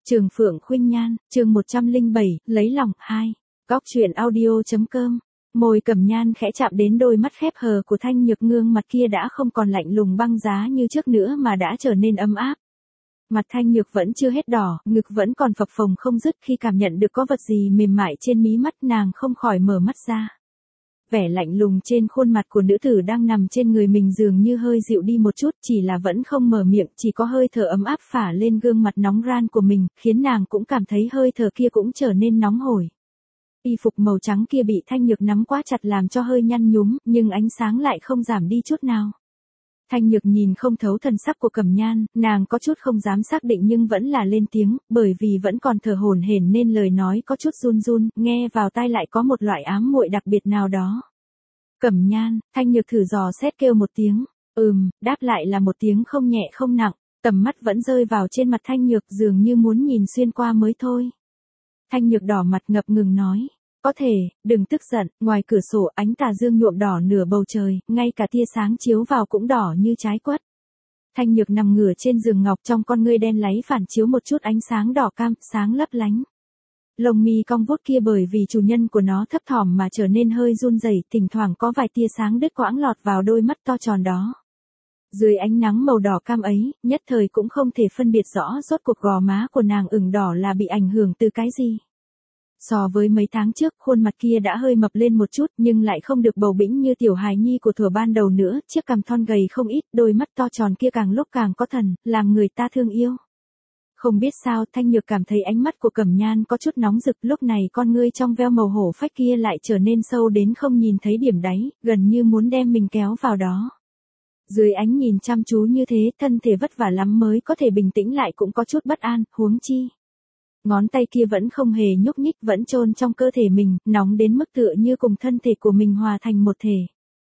Trường Phượng Khuynh Nhan, chương 107, lấy lòng 2. Góc truyện audio.com. Môi Cẩm Nhan khẽ chạm đến đôi mắt khép hờ của Thanh Nhược, gương mặt kia đã không còn lạnh lùng băng giá như trước nữa mà đã trở nên ấm áp. Mặt Thanh Nhược vẫn chưa hết đỏ, ngực vẫn còn phập phồng không dứt, khi cảm nhận được có vật gì mềm mại trên mí mắt nàng không khỏi mở mắt ra. Vẻ lạnh lùng trên khuôn mặt của nữ tử đang nằm trên người mình dường như hơi dịu đi một chút, chỉ là vẫn không mở miệng, chỉ có hơi thở ấm áp phả lên gương mặt nóng ran của mình, khiến nàng cũng cảm thấy hơi thở kia cũng trở nên nóng hổi. Y phục màu trắng kia bị Thanh Nhược nắm quá chặt làm cho hơi nhăn nhúm, nhưng ánh sáng lại không giảm đi chút nào. Thanh Nhược nhìn không thấu thần sắc của Cẩm Nhan, nàng có chút không dám xác định nhưng vẫn là lên tiếng, bởi vì vẫn còn thở hổn hển nên lời nói có chút run run, nghe vào tai lại có một loại ám muội đặc biệt nào đó. Cẩm Nhan, Thanh Nhược thử dò xét kêu một tiếng, đáp lại là một tiếng không nhẹ không nặng, tầm mắt vẫn rơi vào trên mặt Thanh Nhược dường như muốn nhìn xuyên qua mới thôi. Thanh Nhược đỏ mặt ngập ngừng nói. Có thể, đừng tức giận, ngoài cửa sổ ánh tà dương nhuộm đỏ nửa bầu trời, ngay cả tia sáng chiếu vào cũng đỏ như trái quất. Thanh Nhược nằm ngửa trên giường ngọc, trong con ngươi đen láy phản chiếu một chút ánh sáng đỏ cam, sáng lấp lánh. Lông mi cong vút kia bởi vì chủ nhân của nó thấp thỏm mà trở nên hơi run rẩy, thỉnh thoảng có vài tia sáng đứt quãng lọt vào đôi mắt to tròn đó. Dưới ánh nắng màu đỏ cam ấy, nhất thời cũng không thể phân biệt rõ rốt cuộc gò má của nàng ửng đỏ là bị ảnh hưởng từ cái gì. So với mấy tháng trước, khuôn mặt kia đã hơi mập lên một chút nhưng lại không được bầu bĩnh như tiểu hài nhi của thuở ban đầu nữa, chiếc cằm thon gầy không ít, đôi mắt to tròn kia càng lúc càng có thần, làm người ta thương yêu. Không biết sao, Thanh Nhược cảm thấy ánh mắt của Cẩm Nhan có chút nóng rực, lúc này con ngươi trong veo màu hổ phách kia lại trở nên sâu đến không nhìn thấy điểm đáy, gần như muốn đem mình kéo vào đó. Dưới ánh nhìn chăm chú như thế, thân thể vất vả lắm mới có thể bình tĩnh lại cũng có chút bất an, huống chi. Ngón tay kia vẫn không hề nhúc nhích, vẫn chôn trong cơ thể mình, nóng đến mức tựa như cùng thân thể của mình hòa thành một thể.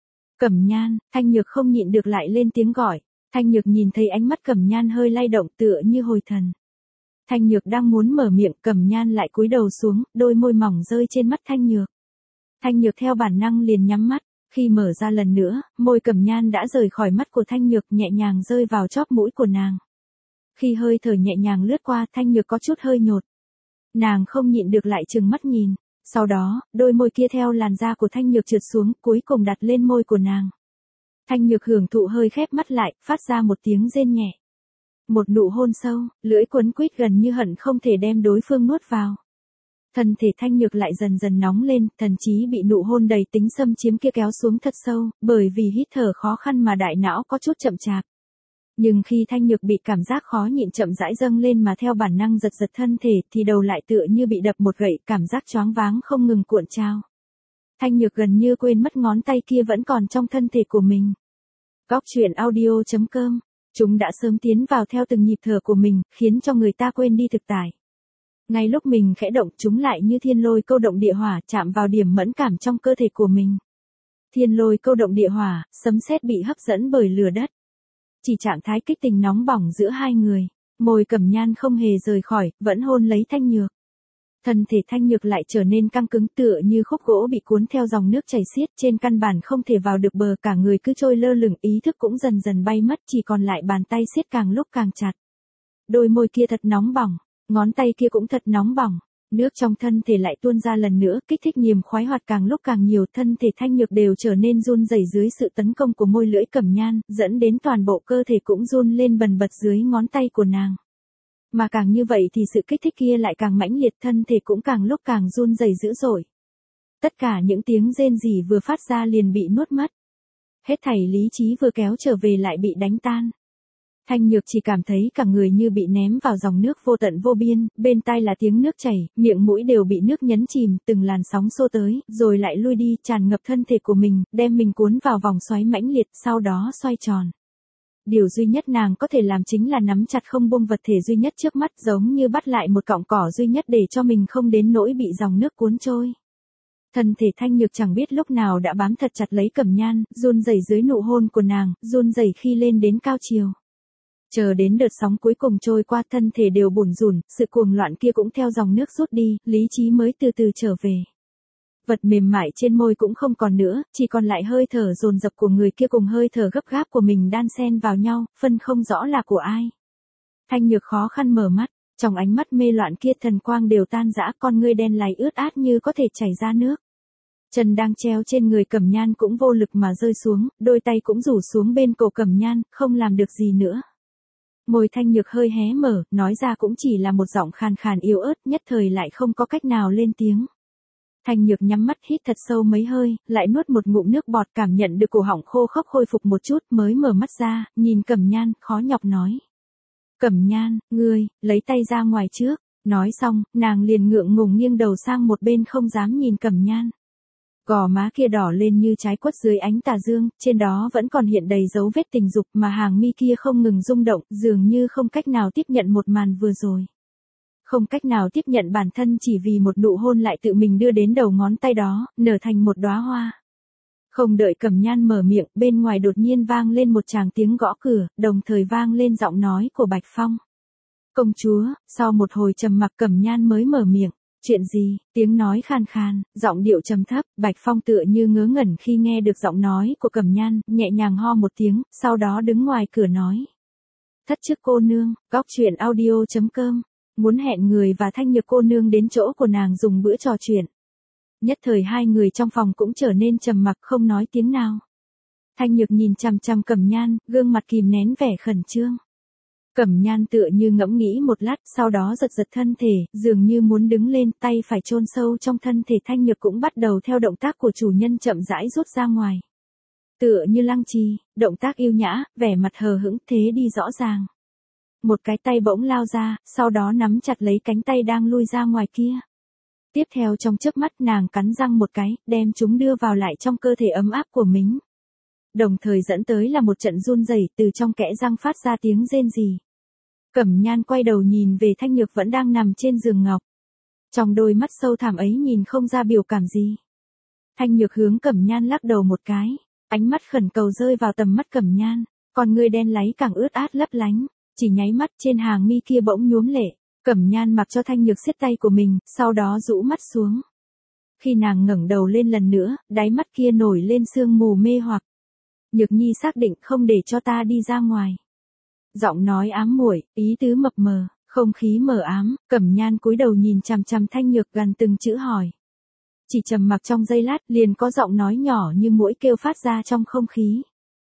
Cẩm Nhan, Thanh Nhược không nhịn được lại lên tiếng gọi. Thanh Nhược nhìn thấy ánh mắt Cẩm Nhan hơi lay động tựa như hồi thần. Thanh Nhược đang muốn mở miệng, Cẩm Nhan lại cúi đầu xuống, đôi môi mỏng rơi trên mắt Thanh Nhược. Thanh Nhược theo bản năng liền nhắm mắt, khi mở ra lần nữa, môi Cẩm Nhan đã rời khỏi mắt của Thanh Nhược, nhẹ nhàng rơi vào chóp mũi của nàng. Khi hơi thở nhẹ nhàng lướt qua, Thanh Nhược có chút hơi nhột. Nàng không nhịn được lại trừng mắt nhìn, sau đó, đôi môi kia theo làn da của Thanh Nhược trượt xuống, cuối cùng đặt lên môi của nàng. Thanh Nhược hưởng thụ hơi khép mắt lại, phát ra một tiếng rên nhẹ. Một nụ hôn sâu, lưỡi quấn quýt gần như hận không thể đem đối phương nuốt vào. Thân thể Thanh Nhược lại dần dần nóng lên, thần chí bị nụ hôn đầy tính xâm chiếm kia kéo xuống thật sâu, bởi vì hít thở khó khăn mà đại não có chút chậm chạp. Nhưng khi Thanh Nhược bị cảm giác khó nhịn chậm rãi dâng lên mà theo bản năng giật giật thân thể thì đầu lại tựa như bị đập một gậy, cảm giác choáng váng không ngừng cuộn trao. Thanh Nhược gần như quên mất ngón tay kia vẫn còn trong thân thể của mình. Góc truyện audio.com. Chúng đã sớm tiến vào theo từng nhịp thở của mình, khiến cho người ta quên đi thực tại. Ngay lúc mình khẽ động, chúng lại như thiên lôi câu động địa hỏa, chạm vào điểm mẫn cảm trong cơ thể của mình. Thiên lôi câu động địa hỏa, sấm sét bị hấp dẫn bởi lửa đất. Chỉ trạng thái kích tình nóng bỏng giữa hai người, môi Cẩm Nhan không hề rời khỏi, vẫn hôn lấy Thanh Nhược. Thân thể Thanh Nhược lại trở nên căng cứng tựa như khúc gỗ bị cuốn theo dòng nước chảy xiết, trên căn bản không thể vào được bờ, cả người cứ trôi lơ lửng, ý thức cũng dần dần bay mất, chỉ còn lại bàn tay siết càng lúc càng chặt. Đôi môi kia thật nóng bỏng, ngón tay kia cũng thật nóng bỏng. Nước trong thân thể lại tuôn ra lần nữa, kích thích niềm khoái hoạt càng lúc càng nhiều, thân thể Thanh Nhược đều trở nên run rẩy dưới sự tấn công của môi lưỡi Cẩm Nhan, dẫn đến toàn bộ cơ thể cũng run lên bần bật dưới ngón tay của nàng. Mà càng như vậy thì sự kích thích kia lại càng mãnh liệt, thân thể cũng càng lúc càng run rẩy dữ dội. Tất cả những tiếng rên rỉ vừa phát ra liền bị nuốt mất. Hết thảy lý trí vừa kéo trở về lại bị đánh tan. Thanh Nhược chỉ cảm thấy cả người như bị ném vào dòng nước vô tận vô biên, bên tai là tiếng nước chảy, miệng mũi đều bị nước nhấn chìm, từng làn sóng xô tới, rồi lại lui đi, tràn ngập thân thể của mình, đem mình cuốn vào vòng xoáy mãnh liệt, sau đó xoay tròn. Điều duy nhất nàng có thể làm chính là nắm chặt không buông vật thể duy nhất trước mắt, giống như bắt lại một cọng cỏ duy nhất để cho mình không đến nỗi bị dòng nước cuốn trôi. Thân thể Thanh Nhược chẳng biết lúc nào đã bám thật chặt lấy Cẩm Nhan, run rẩy dưới nụ hôn của nàng, run rẩy khi lên đến cao chiều. Chờ đến đợt sóng cuối cùng trôi qua, thân thể đều bủn rủn, sự cuồng loạn kia cũng theo dòng nước rút đi, lý trí mới từ từ trở về. Vật mềm mại trên môi cũng không còn nữa, chỉ còn lại hơi thở dồn dập của người kia cùng hơi thở gấp gáp của mình đan xen vào nhau, phân không rõ là của ai. Thanh Nhược khó khăn mở mắt, Trong ánh mắt mê loạn kia thần quang đều tan rã, con ngươi đen láy ướt át như có thể chảy ra nước. Chân đang treo trên người Cẩm Nhan cũng vô lực mà rơi xuống, đôi tay cũng rủ xuống bên cổ Cẩm Nhan, không làm được gì nữa. Môi Thanh Nhược hơi hé mở, nói ra cũng chỉ là một giọng khàn khàn yếu ớt, nhất thời lại không có cách nào lên tiếng. Thanh Nhược nhắm mắt hít thật sâu mấy hơi, lại nuốt một ngụm nước bọt, cảm nhận được cổ họng khô khốc khôi phục một chút, mới mở mắt ra, nhìn Cẩm Nhan, khó nhọc nói. Cẩm Nhan, ngươi, lấy tay ra ngoài trước. Nói xong, nàng liền ngượng ngùng nghiêng đầu sang một bên không dám nhìn Cẩm Nhan. Gò má kia đỏ lên như trái quất dưới ánh tà dương, trên đó vẫn còn hiện đầy dấu vết tình dục, mà hàng mi kia không ngừng rung động, dường như không cách nào tiếp nhận một màn vừa rồi. Không cách nào tiếp nhận bản thân chỉ vì một nụ hôn lại tự mình đưa đến đầu ngón tay đó, nở thành một đóa hoa. Không đợi Cẩm Nhan mở miệng, bên ngoài đột nhiên vang lên một tràng tiếng gõ cửa, đồng thời vang lên giọng nói của Bạch Phong. Công chúa, sau một hồi trầm mặc Cẩm Nhan mới mở miệng. Chuyện gì? Tiếng nói khan khan, giọng điệu trầm thấp, Bạch Phong tựa như ngớ ngẩn khi nghe được giọng nói của Cẩm Nhan, nhẹ nhàng ho một tiếng, sau đó đứng ngoài cửa nói. Thất chức cô nương, góc chuyện audio.com, muốn hẹn người và Thanh Nhược cô nương đến chỗ của nàng dùng bữa trò chuyện. Nhất thời hai người trong phòng cũng trở nên trầm mặc không nói tiếng nào. Thanh Nhược nhìn chằm chằm Cẩm Nhan, gương mặt kìm nén vẻ khẩn trương. Cẩm Nhan tựa như ngẫm nghĩ một lát, sau đó giật giật thân thể, dường như muốn đứng lên, tay phải chôn sâu trong thân thể Thanh Nhược cũng bắt đầu theo động tác của chủ nhân chậm rãi rút ra ngoài. Tựa như lăng trì, động tác yêu nhã, vẻ mặt hờ hững thế đi rõ ràng. Một cái tay bỗng lao ra, sau đó nắm chặt lấy cánh tay đang lui ra ngoài kia. Tiếp theo trong chớp mắt nàng cắn răng một cái, đem chúng đưa vào lại trong cơ thể ấm áp của mình. Đồng thời dẫn tới là một trận run rẩy, từ trong kẽ răng phát ra tiếng rên rỉ. Cẩm Nhan quay đầu nhìn về Thanh Nhược vẫn đang nằm trên giường ngọc. Trong đôi mắt sâu thẳm ấy nhìn không ra biểu cảm gì. Thanh Nhược hướng Cẩm Nhan lắc đầu một cái, ánh mắt khẩn cầu rơi vào tầm mắt Cẩm Nhan, con ngươi đen láy càng ướt át lấp lánh, chỉ nháy mắt trên hàng mi kia bỗng nhuốm lệ. Cẩm Nhan mặc cho Thanh Nhược siết tay của mình, sau đó rũ mắt xuống. Khi nàng ngẩng đầu lên lần nữa, đáy mắt kia nổi lên sương mù mê hoặc. Nhược Nhi xác định không để cho ta đi ra ngoài. Giọng nói ám muội, ý tứ mập mờ, không khí mờ ám, Cẩm Nhan cúi đầu nhìn chằm chằm Thanh Nhược gần từng chữ hỏi. Chỉ trầm mặc trong giây lát, liền có giọng nói nhỏ như muỗi kêu phát ra trong không khí.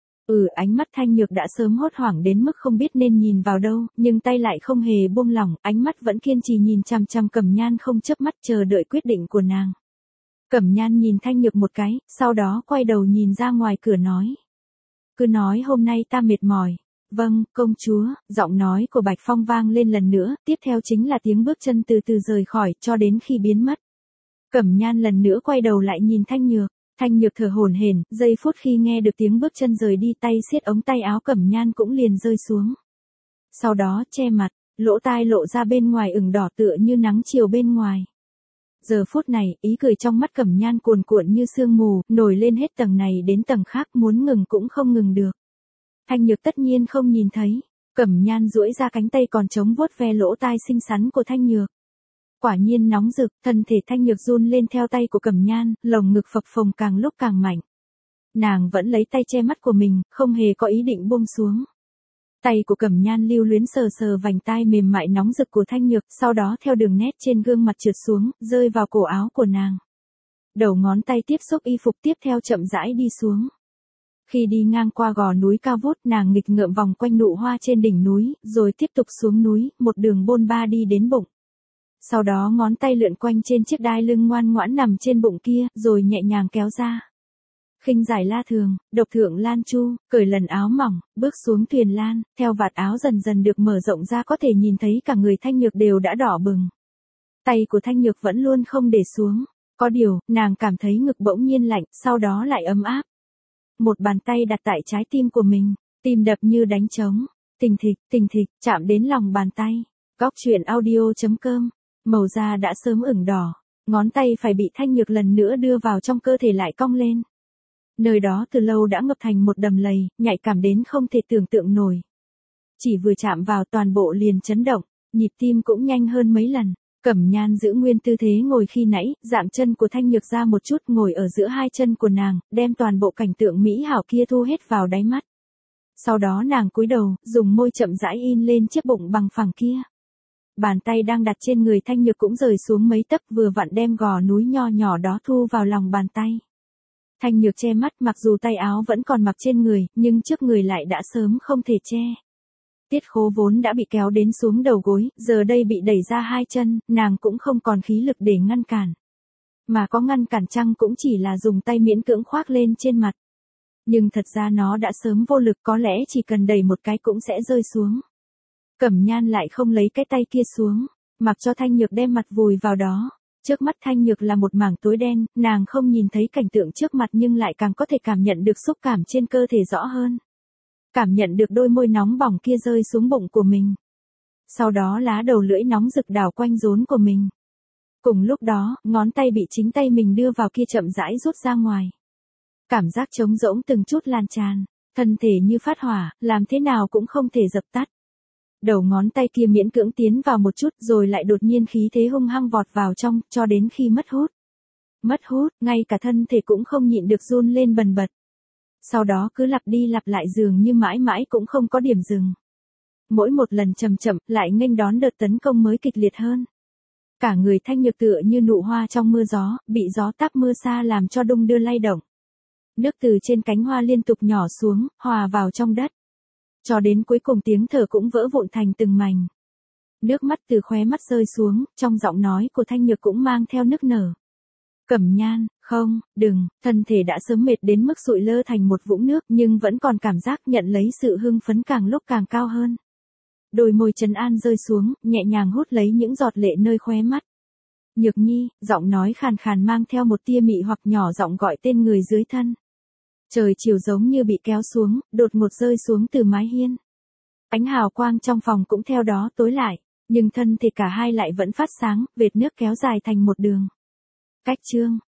Ánh mắt Thanh Nhược đã sớm hốt hoảng đến mức không biết nên nhìn vào đâu, nhưng tay lại không hề buông lỏng, ánh mắt vẫn kiên trì nhìn chằm chằm Cẩm Nhan không chớp mắt chờ đợi quyết định của nàng. Cẩm Nhan nhìn Thanh Nhược một cái, sau đó quay đầu nhìn ra ngoài cửa nói. Cứ nói hôm nay ta mệt mỏi. Vâng, công chúa, giọng nói của Bạch Phong vang lên lần nữa, tiếp theo chính là tiếng bước chân từ từ rời khỏi, cho đến khi biến mất. Cẩm Nhan lần nữa quay đầu lại nhìn Thanh Nhược thở hổn hển, giây phút khi nghe được tiếng bước chân rời đi tay siết ống tay áo Cẩm Nhan cũng liền rơi xuống. Sau đó che mặt, lỗ tai lộ ra bên ngoài ửng đỏ tựa như nắng chiều bên ngoài. Giờ phút này, ý cười trong mắt Cẩm Nhan cuồn cuộn như sương mù, nổi lên hết tầng này đến tầng khác, muốn ngừng cũng không ngừng được. Thanh Nhược tất nhiên không nhìn thấy, Cẩm Nhan duỗi ra cánh tay còn chống vuốt ve lỗ tai xinh xắn của Thanh Nhược. Quả nhiên nóng rực, thân thể Thanh Nhược run lên theo tay của Cẩm Nhan, lồng ngực phập phồng càng lúc càng mạnh. Nàng vẫn lấy tay che mắt của mình, không hề có ý định buông xuống. Tay của Cẩm Nhan lưu luyến sờ sờ vành tai mềm mại nóng rực của Thanh Nhược, sau đó theo đường nét trên gương mặt trượt xuống, rơi vào cổ áo của nàng. Đầu ngón tay tiếp xúc y phục tiếp theo chậm rãi đi xuống. Khi đi ngang qua gò núi cao vút, nàng nghịch ngợm vòng quanh nụ hoa trên đỉnh núi, rồi tiếp tục xuống núi, một đường bôn ba đi đến bụng. Sau đó ngón tay lượn quanh trên chiếc đai lưng ngoan ngoãn nằm trên bụng kia, rồi nhẹ nhàng kéo ra. Khinh giải la thường, độc thượng lan chu, cởi lần áo mỏng, bước xuống thuyền lan, theo vạt áo dần dần được mở rộng ra có thể nhìn thấy cả người Thanh Nhược đều đã đỏ bừng. Tay của Thanh Nhược vẫn luôn không để xuống, có điều, nàng cảm thấy ngực bỗng nhiên lạnh, sau đó lại ấm áp. Một bàn tay đặt tại trái tim của mình, tim đập như đánh trống, thình thịch, chạm đến lòng bàn tay. Góc chuyện audio.com, màu da đã sớm ửng đỏ, ngón tay phải bị Thanh Nhược lần nữa đưa vào trong cơ thể lại cong lên. Nơi đó từ lâu đã ngập thành một đầm lầy, nhạy cảm đến không thể tưởng tượng nổi. Chỉ vừa chạm vào toàn bộ liền chấn động, nhịp tim cũng nhanh hơn mấy lần. Cẩm Nhan giữ nguyên tư thế ngồi khi nãy, dạng chân của Thanh Nhược ra một chút ngồi ở giữa hai chân của nàng, đem toàn bộ cảnh tượng mỹ hảo kia thu hết vào đáy mắt. Sau đó nàng cúi đầu, dùng môi chậm rãi in lên chiếc bụng bằng phẳng kia. Bàn tay đang đặt trên người Thanh Nhược cũng rời xuống mấy tấc, vừa vặn đem gò núi nho nhỏ đó thu vào lòng bàn tay. Thanh Nhược che mắt, mặc dù tay áo vẫn còn mặc trên người, nhưng trước người lại đã sớm không thể che. Tiết Khố vốn đã bị kéo đến xuống đầu gối, giờ đây bị đẩy ra hai chân, nàng cũng không còn khí lực để ngăn cản. Mà có ngăn cản chăng cũng chỉ là dùng tay miễn cưỡng khoác lên trên mặt. Nhưng thật ra nó đã sớm vô lực, có lẽ chỉ cần đẩy một cái cũng sẽ rơi xuống. Cẩm Nhan lại không lấy cái tay kia xuống, mặc cho Thanh Nhược đem mặt vùi vào đó. Trước mắt Thanh Nhược là một mảng tối đen, nàng không nhìn thấy cảnh tượng trước mặt nhưng lại càng có thể cảm nhận được xúc cảm trên cơ thể rõ hơn. Cảm nhận được đôi môi nóng bỏng kia rơi xuống bụng của mình. Sau đó lá đầu lưỡi nóng rực đảo quanh rốn của mình. Cùng lúc đó, ngón tay bị chính tay mình đưa vào kia chậm rãi rút ra ngoài. Cảm giác trống rỗng từng chút lan tràn, thân thể như phát hỏa, làm thế nào cũng không thể dập tắt. Đầu ngón tay kia miễn cưỡng tiến vào một chút rồi lại đột nhiên khí thế hung hăng vọt vào trong, cho đến khi mất hút. Mất hút, ngay cả thân thể cũng không nhịn được run lên bần bật. Sau đó cứ lặp đi lặp lại dường như mãi mãi cũng không có điểm dừng. Mỗi một lần chậm chậm, lại nghênh đón đợt tấn công mới kịch liệt hơn. Cả người Thanh Nhược tựa như nụ hoa trong mưa gió, bị gió táp mưa xa làm cho đung đưa lay động. Nước từ trên cánh hoa liên tục nhỏ xuống, hòa vào trong đất. Cho đến cuối cùng tiếng thở cũng vỡ vụn thành từng mảnh. Nước mắt từ khóe mắt rơi xuống, trong giọng nói của Thanh Nhược cũng mang theo nức nở. Cẩm Nhan, không, đừng, thân thể đã sớm mệt đến mức sụi lơ thành một vũng nước nhưng vẫn còn cảm giác nhận lấy sự hưng phấn càng lúc càng cao hơn. Đôi môi trấn an rơi xuống, nhẹ nhàng hút lấy những giọt lệ nơi khóe mắt. Nhược Nhi, giọng nói khàn khàn mang theo một tia mị hoặc nhỏ giọng gọi tên người dưới thân. Trời chiều giống như bị kéo xuống, đột ngột rơi xuống từ mái hiên. Ánh hào quang trong phòng cũng theo đó tối lại, nhưng thân thể cả hai lại vẫn phát sáng, vệt nước kéo dài thành một đường. Cách chương